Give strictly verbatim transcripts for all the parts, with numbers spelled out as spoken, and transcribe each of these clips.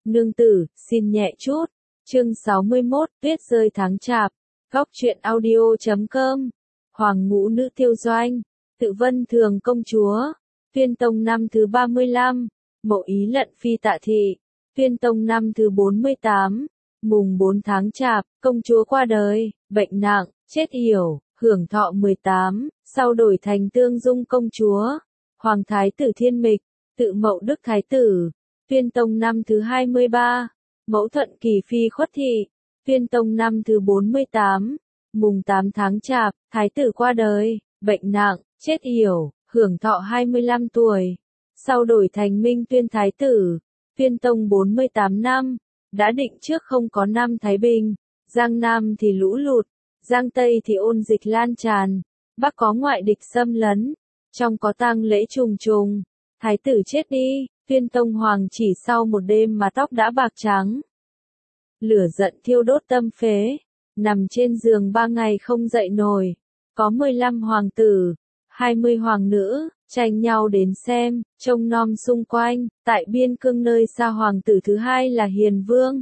Nương tử, xin nhẹ chút. Chương sáu mươi mốt, tuyết rơi tháng chạp. Góc truyện audio chấm com. Hoàng ngũ nữ tiêu doanh. Tự vân thường công chúa. Tuyên tông năm thứ ba mươi lăm. Mậu Ý lận phi tạ thị. Tuyên tông năm thứ bốn mươi tám. Mùng bốn tháng chạp, công chúa qua đời, bệnh nặng, chết yểu, hưởng thọ mười tám, sau đổi thành Tương Dung công chúa. Hoàng thái tử Thiên Mịch, tự Mậu Đức thái tử. Tuyên tông năm thứ hai mươi ba. Mẫu Thuận Kỳ phi khuất thị. Tuyên tông năm thứ bốn mươi tám. Mùng tám tháng chạp, thái tử qua đời, bệnh nặng, chết yểu, hưởng thọ hai mươi lăm tuổi. Sau đổi thành Minh Tuyên thái tử. Tuyên tông bốn mươi tám năm. Đã định trước không có năm Thái Bình. Giang Nam thì lũ lụt. Giang Tây thì ôn dịch lan tràn. Bắc có ngoại địch xâm lấn. Trong có tang lễ trùng trùng. Thái tử chết đi. Tuyên tông hoàng chỉ sau một đêm mà tóc đã bạc trắng. Lửa giận thiêu đốt tâm phế. Nằm trên giường ba ngày không dậy nổi. Có mười lăm hoàng tử, hai mươi hoàng nữ, tranh nhau đến xem, trông nom xung quanh. Tại biên cương nơi xa hoàng tử thứ hai là Hiền Vương.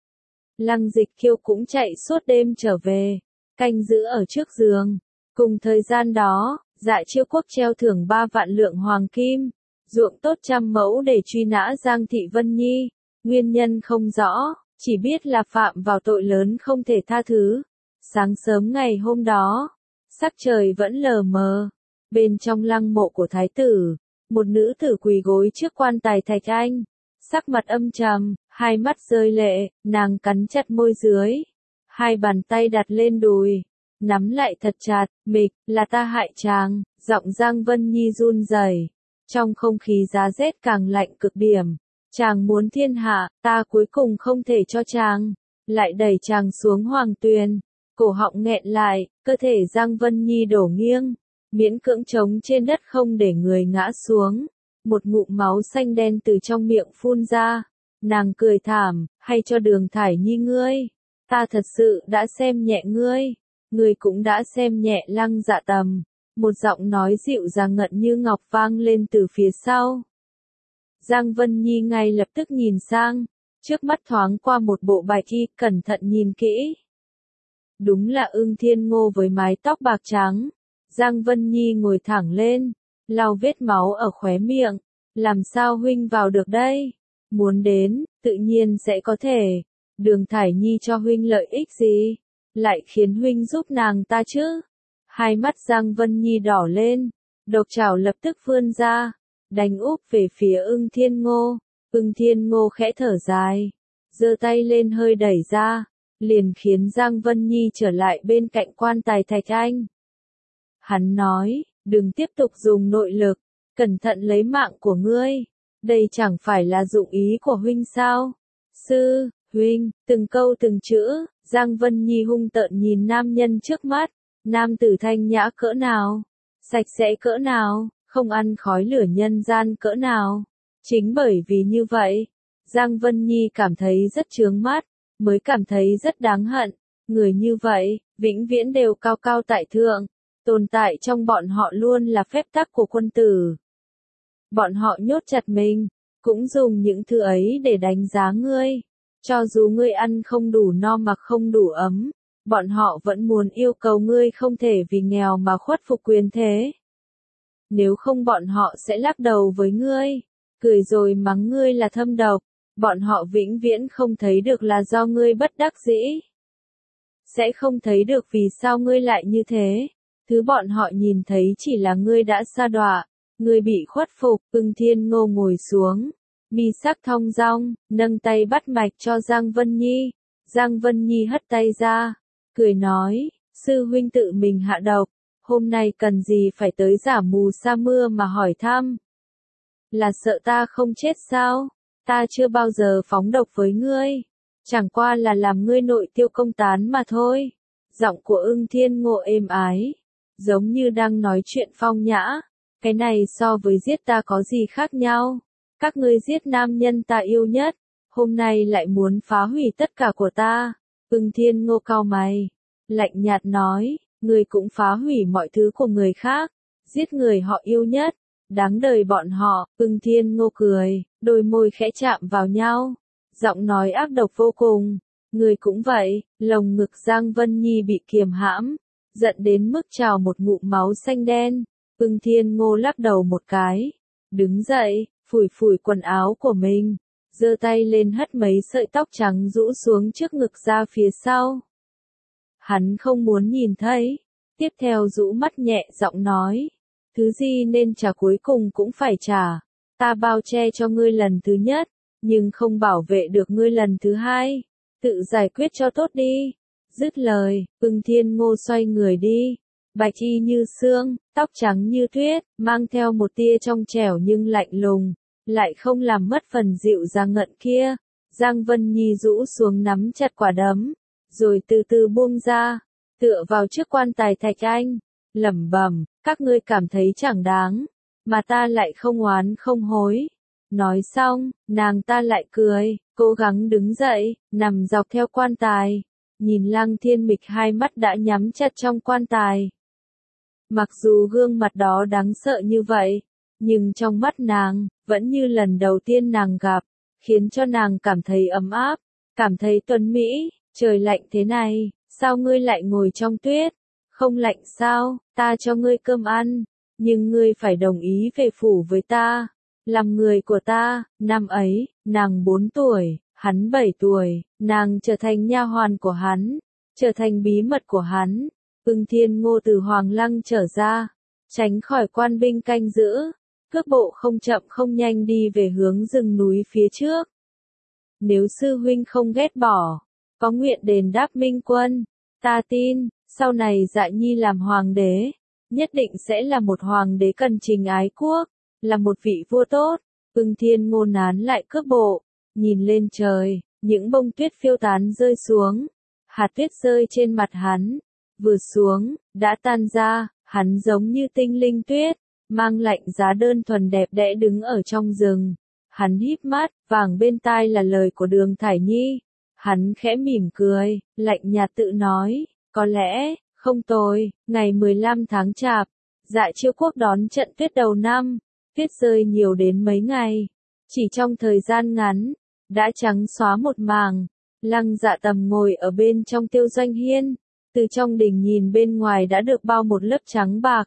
Lăng Dịch Kiêu cũng chạy suốt đêm trở về, canh giữ ở trước giường. Cùng thời gian đó, Dạ Chiêu Quốc treo thưởng ba vạn lượng hoàng kim, ruộng tốt trăm mẫu để truy nã Giang Thị Vân Nhi. Nguyên nhân không rõ, chỉ biết là phạm vào tội lớn không thể tha thứ. Sáng sớm ngày hôm đó, sắc trời vẫn lờ mờ. Bên trong lăng mộ của thái tử, một nữ tử quỳ gối trước quan tài thạch anh, sắc mặt âm trầm, hai mắt rơi lệ, nàng cắn chặt môi dưới, hai bàn tay đặt lên đùi, nắm lại thật chặt. Mịch, là ta hại chàng. Giọng Giang Vân Nhi run rẩy. Trong không khí giá rét càng lạnh cực điểm. Chàng muốn thiên hạ, ta cuối cùng không thể cho chàng. Lại đẩy chàng xuống hoàng tuyền. Cổ họng nghẹn lại, cơ thể Giang Vân Nhi đổ nghiêng, miễn cưỡng chống trên đất không để người ngã xuống. Một ngụm máu xanh đen từ trong miệng phun ra. Nàng cười thảm, hay cho Đường Thải Nhi ngươi. Ta thật sự đã xem nhẹ ngươi. Ngươi cũng đã xem nhẹ Lăng Dạ Tầm. Một giọng nói dịu dàng ngận như ngọc vang lên từ phía sau. Giang Vân Nhi ngay lập tức nhìn sang. Trước mắt thoáng qua một bộ bài y, cẩn thận nhìn kỹ. Đúng là Ưng Thiên Ngô với mái tóc bạc trắng. Giang Vân Nhi ngồi thẳng lên, lau vết máu ở khóe miệng. Làm sao huynh vào được đây? Muốn đến, tự nhiên sẽ có thể. Đường Thải Nhi cho huynh lợi ích gì? Lại khiến huynh giúp nàng ta chứ? Hai mắt Giang Vân Nhi đỏ lên, độc trảo lập tức vươn ra, đánh úp về phía Ưng Thiên Ngô. Ưng Thiên Ngô khẽ thở dài, giơ tay lên hơi đẩy ra, liền khiến Giang Vân Nhi trở lại bên cạnh quan tài thạch anh. Hắn nói, đừng tiếp tục dùng nội lực, cẩn thận lấy mạng của ngươi. Đây chẳng phải là dụng ý của huynh sao? Sư, huynh, từng câu từng chữ. Giang Vân Nhi hung tợn nhìn nam nhân trước mắt. Nam tử thanh nhã cỡ nào, sạch sẽ cỡ nào, không ăn khói lửa nhân gian cỡ nào. Chính bởi vì như vậy, Giang Vân Nhi cảm thấy rất chướng mắt, mới cảm thấy rất đáng hận. Người như vậy, vĩnh viễn đều cao cao tại thượng, tồn tại trong bọn họ luôn là phép tắc của quân tử. Bọn họ nhốt chặt mình, cũng dùng những thứ ấy để đánh giá ngươi. Cho dù ngươi ăn không đủ no mặc không đủ ấm, bọn họ vẫn muốn yêu cầu ngươi không thể vì nghèo mà khuất phục quyền thế. Nếu không bọn họ sẽ lắc đầu với ngươi, cười rồi mắng ngươi là thâm độc. Bọn họ vĩnh viễn không thấy được là do ngươi bất đắc dĩ. Sẽ không thấy được vì sao ngươi lại như thế. Thứ bọn họ nhìn thấy chỉ là ngươi đã sa đọa, ngươi bị khuất phục. Ưng Thiên Ngô ngồi xuống, mi sắc thong dong, nâng tay bắt mạch cho Giang Vân Nhi. Giang Vân Nhi hất tay ra, cười nói, sư huynh tự mình hạ độc, hôm nay cần gì phải tới giả mù sa mưa mà hỏi thăm. Là sợ ta không chết sao? Ta chưa bao giờ phóng độc với ngươi, chẳng qua là làm ngươi nội tiêu công tán mà thôi. Giọng của Ưng Thiên Ngô êm ái, giống như đang nói chuyện phong nhã. Cái này so với giết ta có gì khác nhau? Các ngươi giết nam nhân ta yêu nhất, hôm nay lại muốn phá hủy tất cả của ta. Ưng Thiên Ngô cau mày, lạnh nhạt nói, ngươi cũng phá hủy mọi thứ của người khác, giết người họ yêu nhất, đáng đời bọn họ. Ưng Thiên Ngô cười, đôi môi khẽ chạm vào nhau. giọng nói ác độc vô cùng. Người cũng vậy, lồng ngực Giang Vân Nhi bị kiềm hãm, giận đến mức trào một ngụm máu xanh đen. Ưng Thiên Ngô lắc đầu một cái, đứng dậy, phủi phủi quần áo của mình, giơ tay lên hất mấy sợi tóc trắng rũ xuống trước ngực ra phía sau. Hắn không muốn nhìn thấy, tiếp theo rũ mắt nhẹ giọng nói, thứ gì nên trả cuối cùng cũng phải trả, ta bao che cho ngươi lần thứ nhất, nhưng không bảo vệ được ngươi lần thứ hai, tự giải quyết cho tốt đi. Dứt lời, Ưng Thiên Ngô xoay người đi, bạch y như xương, tóc trắng như tuyết, mang theo một tia trong trẻo nhưng lạnh lùng, lại không làm mất phần dịu dàng ngận kia. Giang Vân Nhi rũ xuống nắm chặt quả đấm, rồi từ từ buông ra, tựa vào trước quan tài thạch anh, lẩm bẩm, các ngươi cảm thấy chẳng đáng, mà ta lại không oán không hối. Nói xong, nàng ta lại cười, cố gắng đứng dậy, nằm dọc theo quan tài, nhìn Lăng Thiên Mịch hai mắt đã nhắm chặt trong quan tài. Mặc dù gương mặt đó đáng sợ như vậy, nhưng trong mắt nàng, vẫn như lần đầu tiên nàng gặp, khiến cho nàng cảm thấy ấm áp, cảm thấy tuấn mỹ. Trời lạnh thế này, sao ngươi lại ngồi trong tuyết? Không lạnh sao, ta cho ngươi cơm ăn, nhưng ngươi phải đồng ý về phủ với ta, làm người của ta. Năm ấy, nàng bốn tuổi, hắn bảy tuổi, nàng trở thành nha hoàn của hắn, trở thành bí mật của hắn. Ưng Thiên Ngô từ Hoàng Lăng trở ra, tránh khỏi quan binh canh giữ, cước bộ không chậm không nhanh đi về hướng rừng núi phía trước. Nếu sư huynh không ghét bỏ, có nguyện đền đáp Minh Quân, ta tin, sau này Dạ Nhi làm hoàng đế, nhất định sẽ là một hoàng đế cần trình ái quốc, là một vị vua tốt. Ưng Thiên Ngô nán lại cước bộ, nhìn lên trời, những bông tuyết phiêu tán rơi xuống, hạt tuyết rơi trên mặt hắn, vừa xuống, đã tan ra, hắn giống như tinh linh tuyết, mang lạnh giá đơn thuần đẹp đẽ đứng ở trong rừng. Hắn híp mắt, vàng bên tai là lời của Đường Thải Nhi. Hắn khẽ mỉm cười, lạnh nhạt tự nói, có lẽ, không tồi. Ngày mười lăm tháng Chạp, Dạ Chiêu Quốc đón trận tuyết đầu năm, tuyết rơi nhiều đến mấy ngày, chỉ trong thời gian ngắn, đã trắng xóa một mảng. Lăng Dạ Tầm ngồi ở bên trong Tiêu Doanh Hiên, từ trong đình nhìn bên ngoài đã được bao một lớp trắng bạc.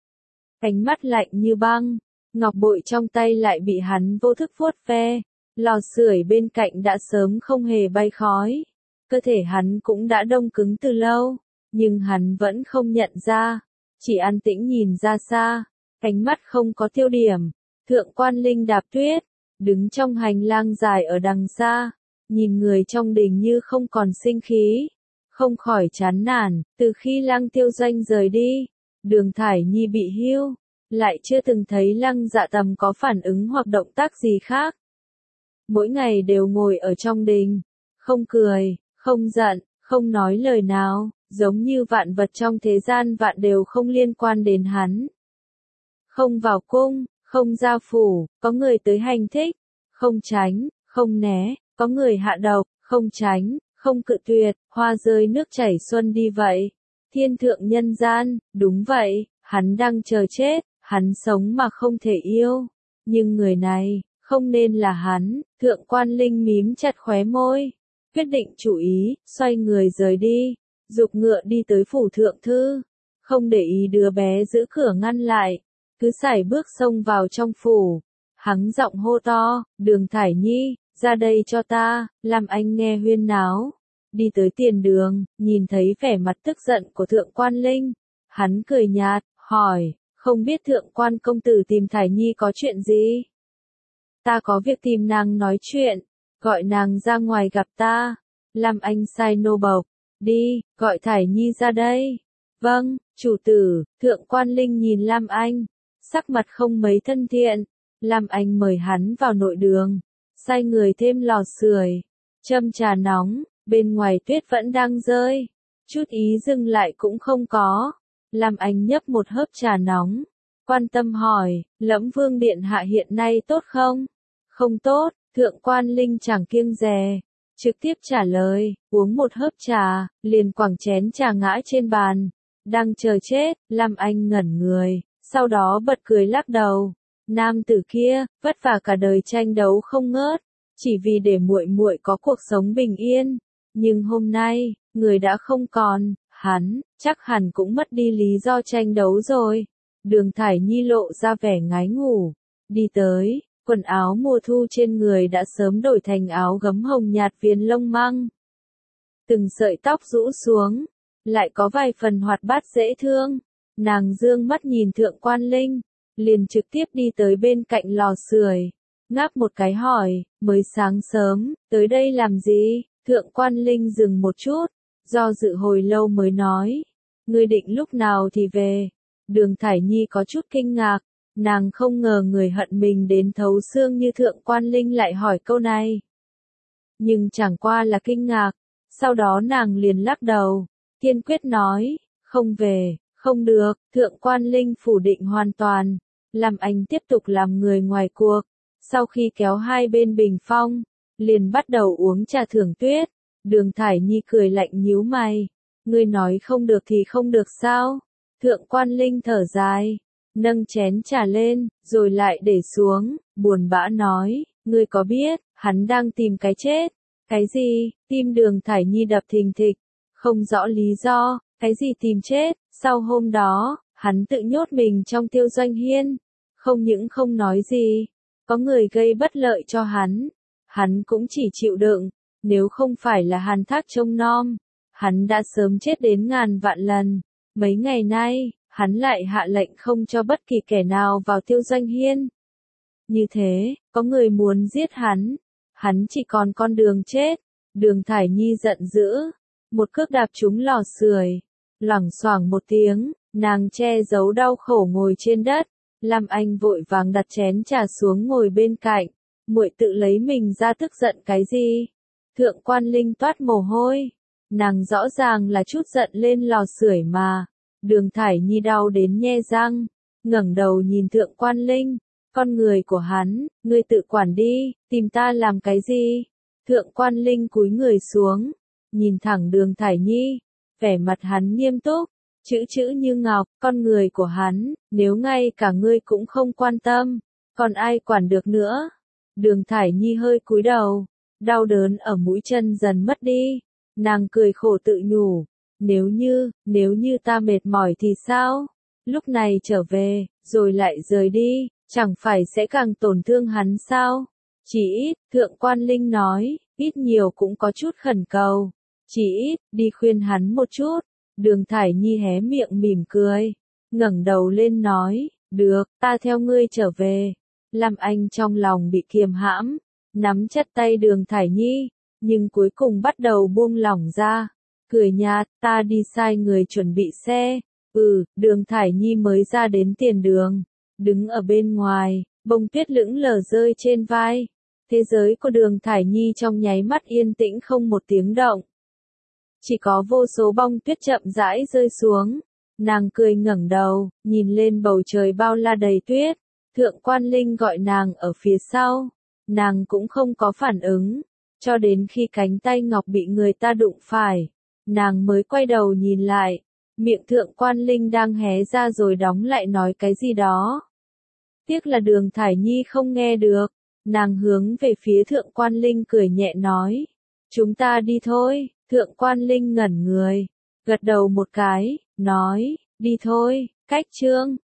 Ánh mắt lạnh như băng, ngọc bội trong tay lại bị hắn vô thức vuốt ve, lò sưởi bên cạnh đã sớm không hề bay khói. Cơ thể hắn cũng đã đông cứng từ lâu, nhưng hắn vẫn không nhận ra, chỉ an tĩnh nhìn ra xa, ánh mắt không có tiêu điểm. Thượng Quan Linh đạp tuyết, đứng trong hành lang dài ở đằng xa, nhìn người trong đình như không còn sinh khí, không khỏi chán nản. Từ khi Lăng Tiêu Doanh rời đi, Đường Thải Nhi bị hưu, lại chưa từng thấy Lăng Dạ Tầm có phản ứng hoặc động tác gì khác. Mỗi ngày đều ngồi ở trong đình, không cười, không giận, không nói lời nào, giống như vạn vật trong thế gian vạn đều không liên quan đến hắn. Không vào cung, không ra phủ, có người tới hành thích, không tránh, không né, có người hạ độc, không tránh, không cự tuyệt, hoa rơi nước chảy xuân đi vậy. Thiên thượng nhân gian, đúng vậy, hắn đang chờ chết, hắn sống mà không thể yêu. Nhưng người này, không nên là hắn. Thượng Quan Linh mím chặt khóe môi, quyết định chủ ý, xoay người rời đi, giục ngựa đi tới phủ thượng thư, không để ý đứa bé giữ cửa ngăn lại, cứ sải bước xông vào trong phủ. Hắn giọng hô to, Đường Thải Nhi, ra đây cho ta, làm anh nghe huyên náo. Đi tới tiền đường, nhìn thấy vẻ mặt tức giận của Thượng Quan Linh, hắn cười nhạt, hỏi, không biết Thượng Quan công tử tìm Thải Nhi có chuyện gì? Ta có việc tìm nàng nói chuyện, gọi nàng ra ngoài gặp ta. Làm anh sai nô bộc, đi, gọi Thải Nhi ra đây. Vâng, chủ tử. Thượng Quan Linh nhìn Lam Anh, sắc mặt không mấy thân thiện. Lam Anh mời hắn vào nội đường, sai người thêm lò sưởi, châm trà nóng. Bên ngoài tuyết vẫn đang rơi, chút ý dừng lại cũng không có. Lam Anh nhấp một hớp trà nóng, quan tâm hỏi, Lẫm Vương điện hạ hiện nay tốt không? Không tốt. Thượng Quan Linh chẳng kiêng dè, trực tiếp trả lời, uống một hớp trà, liền quẳng chén trà ngã trên bàn. Đang chờ chết. Lam Anh ngẩn người, sau đó bật cười lắc đầu. Nam tử kia, vất vả cả đời tranh đấu không ngớt, chỉ vì để muội muội có cuộc sống bình yên. Nhưng hôm nay, người đã không còn, hắn, chắc hẳn cũng mất đi lý do tranh đấu rồi. Đường Thải Nhi lộ ra vẻ ngái ngủ, đi tới, quần áo mùa thu trên người đã sớm đổi thành áo gấm hồng nhạt viền lông măng. Từng sợi tóc rũ xuống, lại có vài phần hoạt bát dễ thương. Nàng dương mắt nhìn Thượng Quan Linh, liền trực tiếp đi tới bên cạnh lò sưởi, ngáp một cái hỏi, mới sáng sớm, tới đây làm gì? Thượng Quan Linh dừng một chút, do dự hồi lâu mới nói, ngươi định lúc nào thì về? Đường Thải Nhi có chút kinh ngạc, nàng không ngờ người hận mình đến thấu xương như Thượng Quan Linh lại hỏi câu này. Nhưng chẳng qua là kinh ngạc, sau đó nàng liền lắc đầu, kiên quyết nói, không về, không được. Thượng Quan Linh phủ định hoàn toàn, làm anh tiếp tục làm người ngoài cuộc. Sau khi kéo hai bên bình phong, liền bắt đầu uống trà thưởng tuyết. Đường Thải Nhi cười lạnh nhíu mày, ngươi nói không được thì không được sao? Thượng Quan Linh thở dài, nâng chén trà lên, rồi lại để xuống, buồn bã nói, ngươi có biết, hắn đang tìm cái chết. Cái gì? Tim Đường Thải Nhi đập thình thịch, không rõ lý do, cái gì tìm chết? Sau hôm đó, hắn tự nhốt mình trong Tiêu Doanh Hiên, không những không nói gì, có người gây bất lợi cho hắn, hắn cũng chỉ chịu đựng, nếu không phải là Hàn Thác trông nom, hắn đã sớm chết đến ngàn vạn lần. Mấy ngày nay, hắn lại hạ lệnh không cho bất kỳ kẻ nào vào Tiêu Doanh Hiên. Như thế, có người muốn giết hắn, hắn chỉ còn con đường chết. Đường Thải Nhi giận dữ, một cước đạp trúng lò sưởi, loảng xoảng một tiếng, nàng che giấu đau khổ ngồi trên đất. Lam Anh vội vàng đặt chén trà xuống ngồi bên cạnh, muội tự lấy mình ra tức giận cái gì? Thượng Quan Linh toát mồ hôi, nàng rõ ràng là chút giận lên lò sưởi mà. Đường Thải Nhi đau đến nhe răng, ngẩng đầu nhìn Thượng Quan Linh, con người của hắn, ngươi tự quản đi, tìm ta làm cái gì? Thượng Quan Linh cúi người xuống, nhìn thẳng Đường Thải Nhi, vẻ mặt hắn nghiêm túc, chữ chữ như ngọc, con người của hắn, nếu ngay cả ngươi cũng không quan tâm, còn ai quản được nữa? Đường Thải Nhi hơi cúi đầu, đau đớn ở mũi chân dần mất đi, nàng cười khổ tự nhủ, nếu như, nếu như ta mệt mỏi thì sao? Lúc này trở về, rồi lại rời đi, chẳng phải sẽ càng tổn thương hắn sao? Chỉ ít, Thượng Quan Linh nói, ít nhiều cũng có chút khẩn cầu, chỉ ít, đi khuyên hắn một chút. Đường Thải Nhi hé miệng mỉm cười, ngẩng đầu lên nói, được, ta theo ngươi trở về. Lam Anh trong lòng bị kiềm hãm, nắm chặt tay Đường Thải Nhi, nhưng cuối cùng bắt đầu buông lỏng ra, cười nhạt, ta đi sai người chuẩn bị xe. Ừ, Đường Thải Nhi mới ra đến tiền đường, đứng ở bên ngoài, bông tuyết lững lờ rơi trên vai. Thế giới của Đường Thải Nhi trong nháy mắt yên tĩnh không một tiếng động. Chỉ có vô số bông tuyết chậm rãi rơi xuống. Nàng cười ngẩng đầu, nhìn lên bầu trời bao la đầy tuyết. Thượng Quan Linh gọi nàng ở phía sau. Nàng cũng không có phản ứng. Cho đến khi cánh tay ngọc bị người ta đụng phải, nàng mới quay đầu nhìn lại. Miệng Thượng Quan Linh đang hé ra rồi đóng lại nói cái gì đó. Tiếc là Đường Thải Nhi không nghe được. Nàng hướng về phía Thượng Quan Linh cười nhẹ nói. Chúng ta đi thôi. Thượng Quan Linh ngẩn người, gật đầu một cái, nói, đi thôi. Cách chương